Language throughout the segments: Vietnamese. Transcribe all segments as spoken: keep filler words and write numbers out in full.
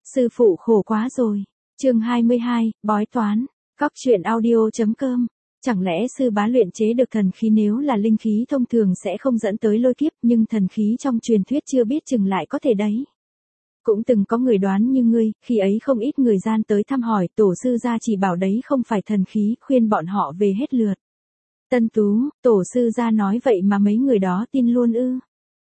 Sư phụ khổ quá rồi. Chương hai mươi hai, bói toán. Cóc truyện audio chấm com. Chẳng lẽ sư bá luyện chế được thần khí, nếu là linh khí thông thường sẽ không dẫn tới lôi kiếp, nhưng thần khí trong truyền thuyết chưa biết chừng lại có thể đấy. Cũng từng có người đoán như ngươi, khi ấy không ít người gian tới thăm hỏi, tổ sư gia chỉ bảo đấy không phải thần khí, khuyên bọn họ về hết lượt. Tân Tú, tổ sư gia nói vậy mà mấy người đó tin luôn ư?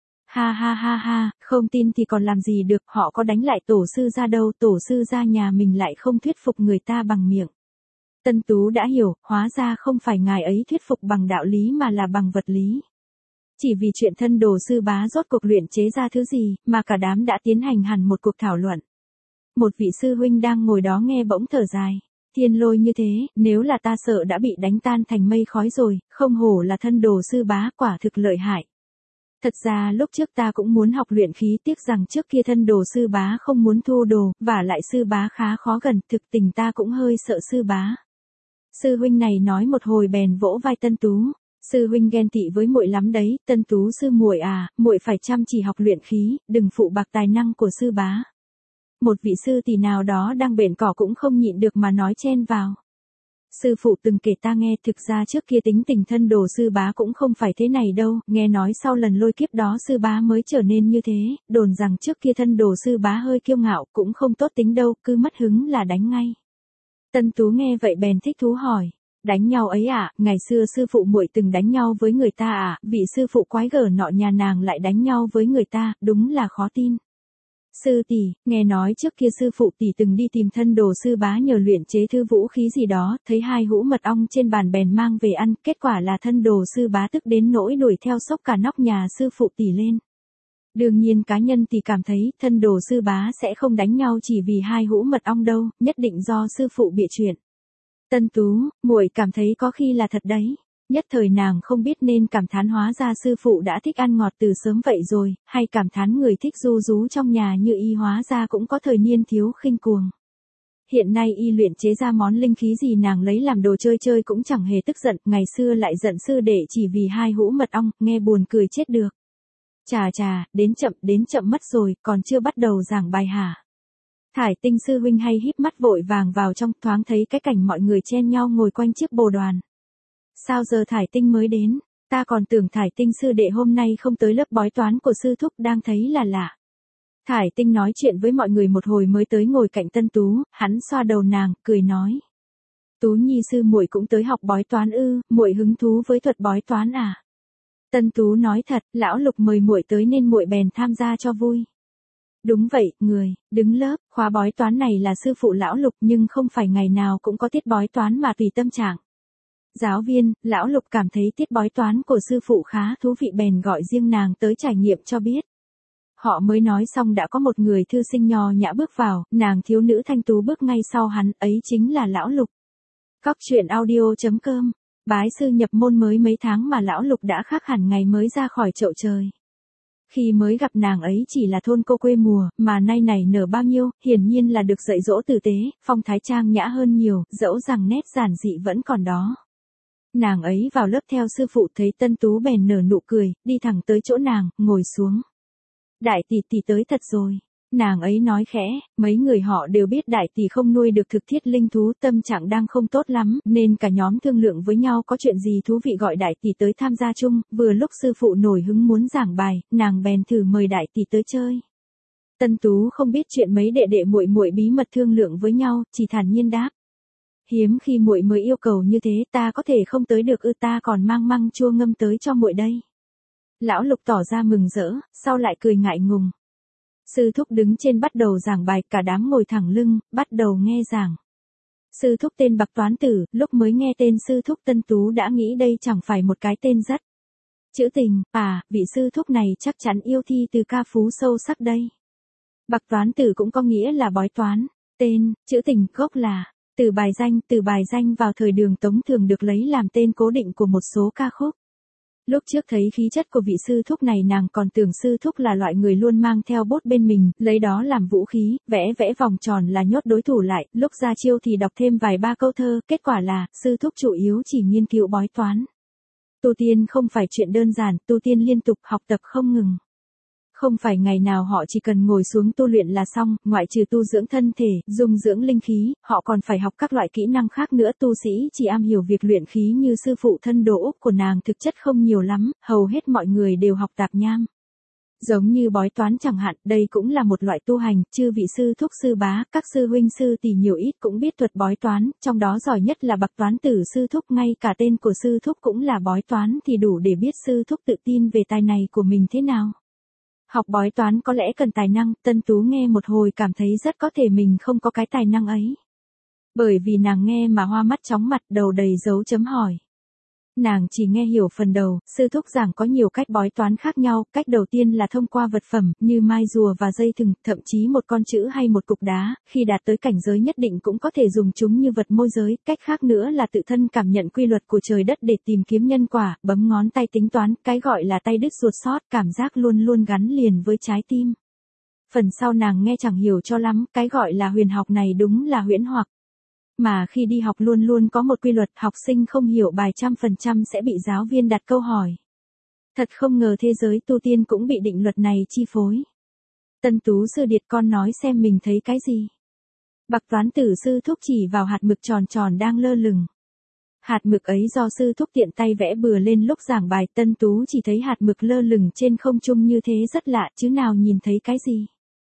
Ha ha ha ha, không tin thì còn làm gì được, họ có đánh lại tổ sư gia đâu, tổ sư gia nhà mình lại không thuyết phục người ta bằng miệng. Tân Tú đã hiểu, hóa ra không phải ngài ấy thuyết phục bằng đạo lý mà là bằng vật lý. Chỉ vì chuyện thân đồ sư bá rốt cuộc luyện chế ra thứ gì, mà cả đám đã tiến hành hẳn một cuộc thảo luận. Một vị sư huynh đang ngồi đó nghe bỗng thở dài. Thiên lôi như thế, nếu là ta sợ đã bị đánh tan thành mây khói rồi, không hổ là thân đồ sư bá, quả thực lợi hại. Thật ra lúc trước ta cũng muốn học luyện khí, tiếc rằng trước kia thân đồ sư bá không muốn thu đồ, và lại sư bá khá khó gần, thực tình ta cũng hơi sợ sư bá. Sư huynh này nói một hồi bèn vỗ vai Tân Tú. Sư huynh ghen tị với muội lắm đấy, Tân Tú sư muội à, muội phải chăm chỉ học luyện khí, đừng phụ bạc tài năng của sư bá. Một vị sư tỷ nào đó đang bện cỏ cũng không nhịn được mà nói chen vào. Sư phụ từng kể ta nghe, thực ra trước kia tính tình thân đồ sư bá cũng không phải thế này đâu, nghe nói sau lần lôi kiếp đó sư bá mới trở nên như thế, đồn rằng trước kia thân đồ sư bá hơi kiêu ngạo, cũng không tốt tính đâu, cứ mất hứng là đánh ngay. Tân Tú nghe vậy bèn thích thú hỏi. Đánh nhau ấy à, ngày xưa sư phụ muội từng đánh nhau với người ta à, vị sư phụ quái gở nọ nhà nàng lại đánh nhau với người ta, đúng là khó tin. Sư tỷ, nghe nói trước kia sư phụ tỷ từng đi tìm thân đồ sư bá nhờ luyện chế thư vũ khí gì đó, thấy hai hũ mật ong trên bàn bèn mang về ăn, kết quả là thân đồ sư bá tức đến nỗi đuổi theo xốc cả nóc nhà sư phụ tỷ lên. Đương nhiên cá nhân tỷ cảm thấy thân đồ sư bá sẽ không đánh nhau chỉ vì hai hũ mật ong đâu, nhất định do sư phụ bịa chuyện. Tân Tú, muội cảm thấy có khi là thật đấy. Nhất thời nàng không biết nên cảm thán hóa ra sư phụ đã thích ăn ngọt từ sớm vậy rồi, hay cảm thán người thích ru rú trong nhà như y hóa ra cũng có thời niên thiếu khinh cuồng. Hiện nay y luyện chế ra món linh khí gì nàng lấy làm đồ chơi chơi cũng chẳng hề tức giận, ngày xưa lại giận sư đệ chỉ vì hai hũ mật ong, nghe buồn cười chết được. Chà chà, đến chậm, đến chậm mất rồi, còn chưa bắt đầu giảng bài hả? Thải Tinh sư huynh hay híp mắt vội vàng vào trong, thoáng thấy cái cảnh mọi người chen nhau ngồi quanh chiếc bồ đoàn. Sao giờ Thải Tinh mới đến? Ta còn tưởng Thải Tinh sư đệ hôm nay không tới lớp bói toán của sư thúc, đang thấy là lạ. Thải Tinh nói chuyện với mọi người một hồi mới tới ngồi cạnh Tân Tú, hắn xoa đầu nàng, cười nói. Tú nhi sư muội cũng tới học bói toán ư, muội hứng thú với thuật bói toán à? Tân Tú nói thật, lão Lục mời muội tới nên muội bèn tham gia cho vui. Đúng vậy, người, đứng lớp, khóa bói toán này là sư phụ lão Lục, nhưng không phải ngày nào cũng có tiết bói toán mà tùy tâm trạng. Giáo viên, lão Lục cảm thấy tiết bói toán của sư phụ khá thú vị bèn gọi riêng nàng tới trải nghiệm cho biết. Họ mới nói xong đã có một người thư sinh nho nhã bước vào, nàng thiếu nữ thanh tú bước ngay sau hắn, ấy chính là lão Lục. Cóc truyện audio chấm com. Bái sư nhập môn mới mấy tháng mà lão Lục đã khác hẳn ngày mới ra khỏi chậu trời. Khi mới gặp nàng ấy chỉ là thôn cô quê mùa, mà nay này nở bao nhiêu, hiển nhiên là được dạy dỗ tử tế, phong thái trang nhã hơn nhiều, dẫu rằng nét giản dị vẫn còn đó. Nàng ấy vào lớp theo sư phụ thấy Tân Tú bèn nở nụ cười, đi thẳng tới chỗ nàng, ngồi xuống. Đại tỷ tỷ tới thật rồi. Nàng ấy nói khẽ, mấy người họ đều biết đại tỷ không nuôi được thực thiết linh thú, tâm trạng đang không tốt lắm, nên cả nhóm thương lượng với nhau có chuyện gì thú vị gọi đại tỷ tới tham gia chung, vừa lúc sư phụ nổi hứng muốn giảng bài, nàng bèn thử mời đại tỷ tới chơi. Tân Tú không biết chuyện mấy đệ đệ muội muội bí mật thương lượng với nhau, chỉ thản nhiên đáp. Hiếm khi muội mới yêu cầu như thế, ta có thể không tới được ư, ta còn mang măng chua ngâm tới cho muội đây. Lão Lục tỏ ra mừng rỡ, sau lại cười ngại ngùng. Sư thúc đứng trên bắt đầu giảng bài, cả đám ngồi thẳng lưng, bắt đầu nghe giảng. Sư thúc tên Bạc Toán Tử, lúc mới nghe tên sư thúc Tân Tú đã nghĩ đây chẳng phải một cái tên rất trữ tình, à, vị sư thúc này chắc chắn yêu thi từ ca phú sâu sắc đây. Bạc Toán Tử cũng có nghĩa là bói toán, tên, trữ tình, gốc là từ bài danh, từ bài danh vào thời Đường Tống thường được lấy làm tên cố định của một số ca khúc. Lúc trước thấy khí chất của vị sư thúc này nàng còn tưởng sư thúc là loại người luôn mang theo bút bên mình, lấy đó làm vũ khí, vẽ vẽ vòng tròn là nhốt đối thủ lại, lúc ra chiêu thì đọc thêm vài ba câu thơ, kết quả là, sư thúc chủ yếu chỉ nghiên cứu bói toán. Tu tiên không phải chuyện đơn giản, tu tiên liên tục học tập không ngừng. Không phải ngày nào họ chỉ cần ngồi xuống tu luyện là xong, ngoại trừ tu dưỡng thân thể, dung dưỡng linh khí, họ còn phải học các loại kỹ năng khác nữa. Tu sĩ chỉ am hiểu việc luyện khí như sư phụ thân Đồ Úc của nàng thực chất không nhiều lắm, hầu hết mọi người đều học tạp nham. Giống như bói toán chẳng hạn, đây cũng là một loại tu hành, chư vị sư thúc sư bá, các sư huynh sư tỷ nhiều ít cũng biết thuật bói toán, trong đó giỏi nhất là bậc toán tử sư thúc, ngay cả tên của sư thúc cũng là bói toán thì đủ để biết sư thúc tự tin về tài này của mình thế nào. Học bói toán có lẽ cần tài năng, Tân Tú nghe một hồi cảm thấy rất có thể mình không có cái tài năng ấy. Bởi vì nàng nghe mà hoa mắt chóng mặt, đầu đầy dấu chấm hỏi. Nàng chỉ nghe hiểu phần đầu, sư thúc giảng có nhiều cách bói toán khác nhau, cách đầu tiên là thông qua vật phẩm, như mai rùa và dây thừng, thậm chí một con chữ hay một cục đá, khi đạt tới cảnh giới nhất định cũng có thể dùng chúng như vật môi giới, cách khác nữa là tự thân cảm nhận quy luật của trời đất để tìm kiếm nhân quả, bấm ngón tay tính toán, cái gọi là tay đứt ruột sót, cảm giác luôn luôn gắn liền với trái tim. Phần sau nàng nghe chẳng hiểu cho lắm, cái gọi là huyền học này đúng là huyễn hoặc. Mà khi đi học luôn luôn có một quy luật, học sinh không hiểu bài trăm phần trăm sẽ bị giáo viên đặt câu hỏi. Thật không ngờ thế giới tu tiên cũng bị định luật này chi phối. Tân Tú sư điệt, con nói xem mình thấy cái gì. Bậc toán tử sư thúc chỉ vào hạt mực tròn tròn đang lơ lửng. Hạt mực ấy do sư thúc tiện tay vẽ bừa lên lúc giảng bài. Tân Tú chỉ thấy hạt mực lơ lửng trên không trung như thế rất lạ, chứ nào nhìn thấy cái gì.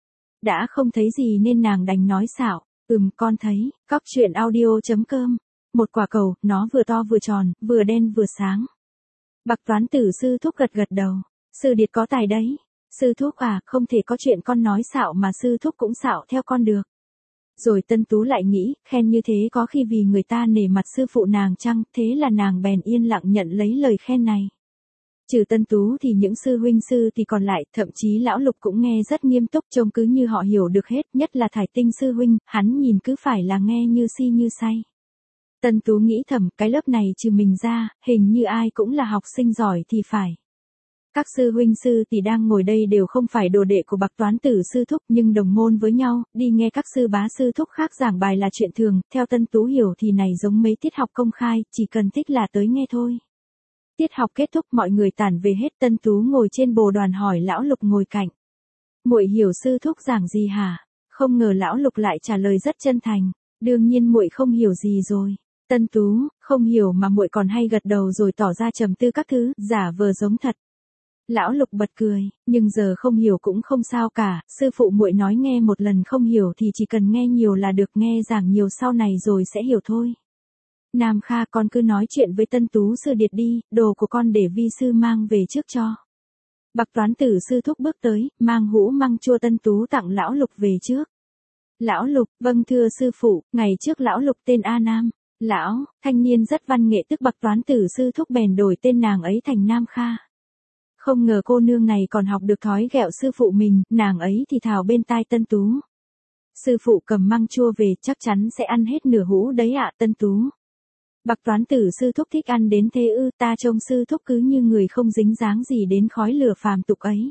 Đã không thấy gì nên nàng đành nói xạo. Ừm, con thấy. Cóc truyện audio chấm com. Một quả cầu, nó vừa to vừa tròn, vừa đen vừa sáng. Bậc toán tử sư thúc gật gật đầu. Sư điệt có tài đấy. Sư thúc à, không thể có chuyện con nói xạo mà sư thúc cũng xạo theo con được. Rồi Tân Tú lại nghĩ, khen như thế có khi vì người ta nể mặt sư phụ nàng chăng, thế là nàng bèn yên lặng nhận lấy lời khen này. Trừ Tân Tú thì những sư huynh sư thì còn lại, thậm chí lão Lục cũng nghe rất nghiêm túc, trông cứ như họ hiểu được hết, nhất là Thải Tinh sư huynh, hắn nhìn cứ phải là nghe như si như say. Tân Tú nghĩ thầm, cái lớp này trừ mình ra, hình như ai cũng là học sinh giỏi thì phải. Các sư huynh sư tỷ đang ngồi đây đều không phải đồ đệ của bậc toán tử sư thúc nhưng đồng môn với nhau, đi nghe các sư bá sư thúc khác giảng bài là chuyện thường, theo Tân Tú hiểu thì này giống mấy tiết học công khai, chỉ cần thích là tới nghe thôi. Tiết học kết thúc mọi người tản về hết. Tân Tú ngồi trên bồ đoàn hỏi lão Lục ngồi cạnh. Muội hiểu sư thúc giảng gì hả? Không ngờ lão Lục lại trả lời rất chân thành. Đương nhiên muội không hiểu gì rồi. Tân Tú, không hiểu mà muội còn hay gật đầu rồi tỏ ra trầm tư các thứ, giả vờ giống thật. Lão Lục bật cười, nhưng giờ không hiểu cũng không sao cả, sư phụ muội nói nghe một lần không hiểu thì chỉ cần nghe nhiều là được, nghe giảng nhiều sau này rồi sẽ hiểu thôi. Nam Kha, con cứ nói chuyện với Tân Tú sư điệt đi, đồ của con để vi sư mang về trước cho. Bậc toán tử sư thúc bước tới, mang hũ măng chua Tân Tú tặng lão Lục về trước. Lão Lục, vâng thưa sư phụ, ngày trước lão Lục tên A Nam. Lão, thanh niên rất văn nghệ tức bậc toán tử sư thúc bèn đổi tên nàng ấy thành Nam Kha. Không ngờ cô nương này còn học được thói ghẹo sư phụ mình, nàng ấy thì thào bên tai Tân Tú. Sư phụ cầm măng chua về chắc chắn sẽ ăn hết nửa hũ đấy ạ. Tân Tú. Bậc toán tử sư thúc thích ăn đến thế ư? Ta trông sư thúc cứ như người không dính dáng gì đến khói lửa phàm tục ấy.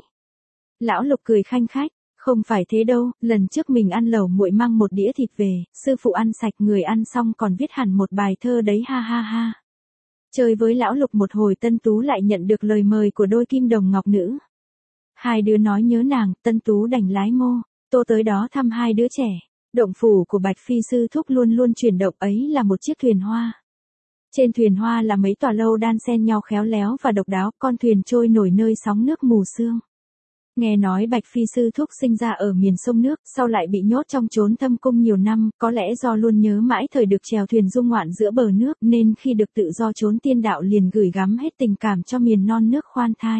Lão Lục cười khanh khách, không phải thế đâu, lần trước mình ăn lẩu muội mang một đĩa thịt về, sư phụ ăn sạch, người ăn xong còn viết hẳn một bài thơ đấy, ha ha ha. Chơi với lão Lục một hồi Tân Tú lại nhận được lời mời của đôi kim đồng ngọc nữ. Hai đứa nói nhớ nàng, Tân Tú đành lái mô tô tới đó thăm hai đứa trẻ. Động phủ của Bạch Phi sư thúc luôn luôn chuyển động, ấy là một chiếc thuyền hoa. Trên thuyền hoa là mấy tòa lâu đan xen nhau khéo léo và độc đáo, con thuyền trôi nổi nơi sóng nước mù sương. Nghe nói Bạch Phi sư thúc sinh ra ở miền sông nước, sau lại bị nhốt trong chốn thâm cung nhiều năm, có lẽ do luôn nhớ mãi thời được chèo thuyền du ngoạn giữa bờ nước, nên khi được tự do trốn tiên đạo liền gửi gắm hết tình cảm cho miền non nước khoan thai.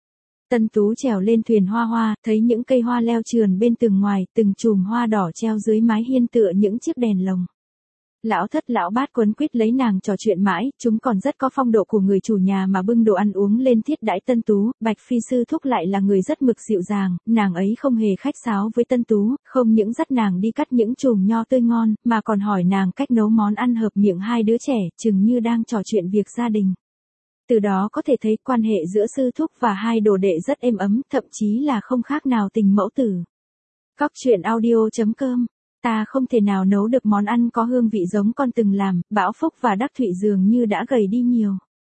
Tân Tú trèo lên thuyền hoa hoa, thấy những cây hoa leo trườn bên tường ngoài, từng chùm hoa đỏ treo dưới mái hiên tựa những chiếc đèn lồng. Lão thất lão bát quấn quýt lấy nàng trò chuyện mãi, chúng còn rất có phong độ của người chủ nhà mà bưng đồ ăn uống lên thiết đãi Tân Tú. Bạch Phi sư thúc lại là người rất mực dịu dàng, nàng ấy không hề khách sáo với Tân Tú, không những dắt nàng đi cắt những chùm nho tươi ngon, mà còn hỏi nàng cách nấu món ăn hợp miệng hai đứa trẻ, chừng như đang trò chuyện việc gia đình. Từ đó có thể thấy quan hệ giữa sư thúc và hai đồ đệ rất êm ấm, thậm chí là không khác nào tình mẫu tử. Cóc truyện audio chấm com. Ta không thể nào nấu được món ăn có hương vị giống con từng làm, Bảo Phúc và Đắc Thụy dường như đã gầy đi nhiều.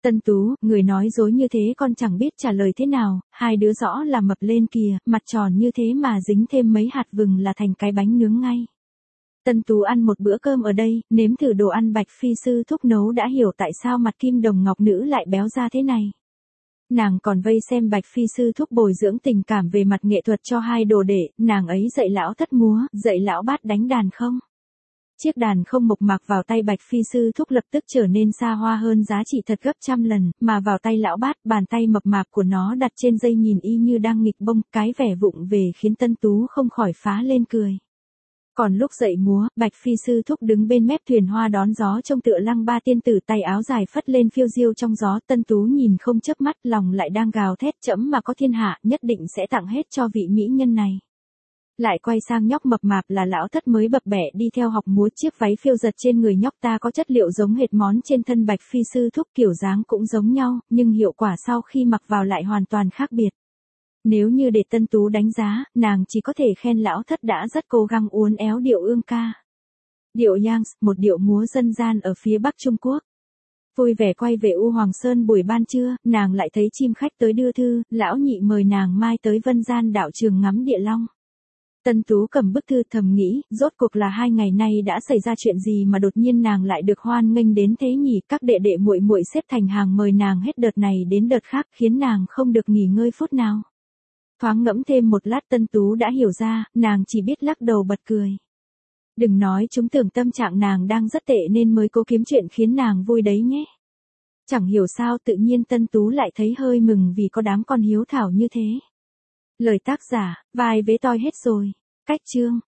Tân Tú, người nói dối như thế con chẳng biết trả lời thế nào, hai đứa rõ là mập lên kìa, mặt tròn như thế mà dính thêm mấy hạt vừng là thành cái bánh nướng ngay. Tân Tú ăn một bữa cơm ở đây, nếm thử đồ ăn Bạch Phi sư thúc nấu đã hiểu tại sao mặt kim đồng ngọc nữ lại béo ra thế này. Nàng còn vây xem Bạch Phi sư thúc bồi dưỡng tình cảm về mặt nghệ thuật cho hai đồ đệ, nàng ấy dạy lão thất múa, dạy lão bát đánh đàn không. Chiếc đàn không mộc mạc vào tay Bạch Phi sư thúc lập tức trở nên xa hoa hơn giá trị thật gấp trăm lần, mà vào tay lão bát, bàn tay mập mạp của nó đặt trên dây nhìn y như đang nghịch bông, cái vẻ vụng về khiến Tân Tú không khỏi phá lên cười. Còn lúc dậy múa, Bạch Phi sư thúc đứng bên mép thuyền hoa đón gió trông tựa lăng ba tiên tử, tay áo dài phất lên phiêu diêu trong gió. Tân Tú nhìn không chớp mắt, lòng lại đang gào thét, trẫm mà có thiên hạ, nhất định sẽ tặng hết cho vị mỹ nhân này. Lại quay sang nhóc mập mạp là lão thất mới bập bẹ đi theo học múa, chiếc váy phiêu giật trên người nhóc ta có chất liệu giống hệt món trên thân Bạch Phi sư thúc, kiểu dáng cũng giống nhau, nhưng hiệu quả sau khi mặc vào lại hoàn toàn khác biệt. Nếu như để Tân Tú đánh giá, nàng chỉ có thể khen lão thất đã rất cố gắng uốn éo điệu ương ca. Điệu Yang, một điệu múa dân gian ở phía Bắc Trung Quốc. Vui vẻ quay về U Hoàng Sơn buổi ban trưa, nàng lại thấy chim khách tới đưa thư, lão nhị mời nàng mai tới Vân Gian đạo trường ngắm địa long. Tân Tú cầm bức thư thầm nghĩ, rốt cuộc là hai ngày nay đã xảy ra chuyện gì mà đột nhiên nàng lại được hoan nghênh đến thế nhỉ, các đệ đệ muội muội xếp thành hàng mời nàng hết đợt này đến đợt khác khiến nàng không được nghỉ ngơi phút nào. Thoáng ngẫm thêm một lát Tân Tú đã hiểu ra, nàng chỉ biết lắc đầu bật cười. Đừng nói chúng tưởng tâm trạng nàng đang rất tệ nên mới cố kiếm chuyện khiến nàng vui đấy nhé. Chẳng hiểu sao tự nhiên Tân Tú lại thấy hơi mừng vì có đám con hiếu thảo như thế. Lời tác giả, vai vế toi hết rồi. Cách chương.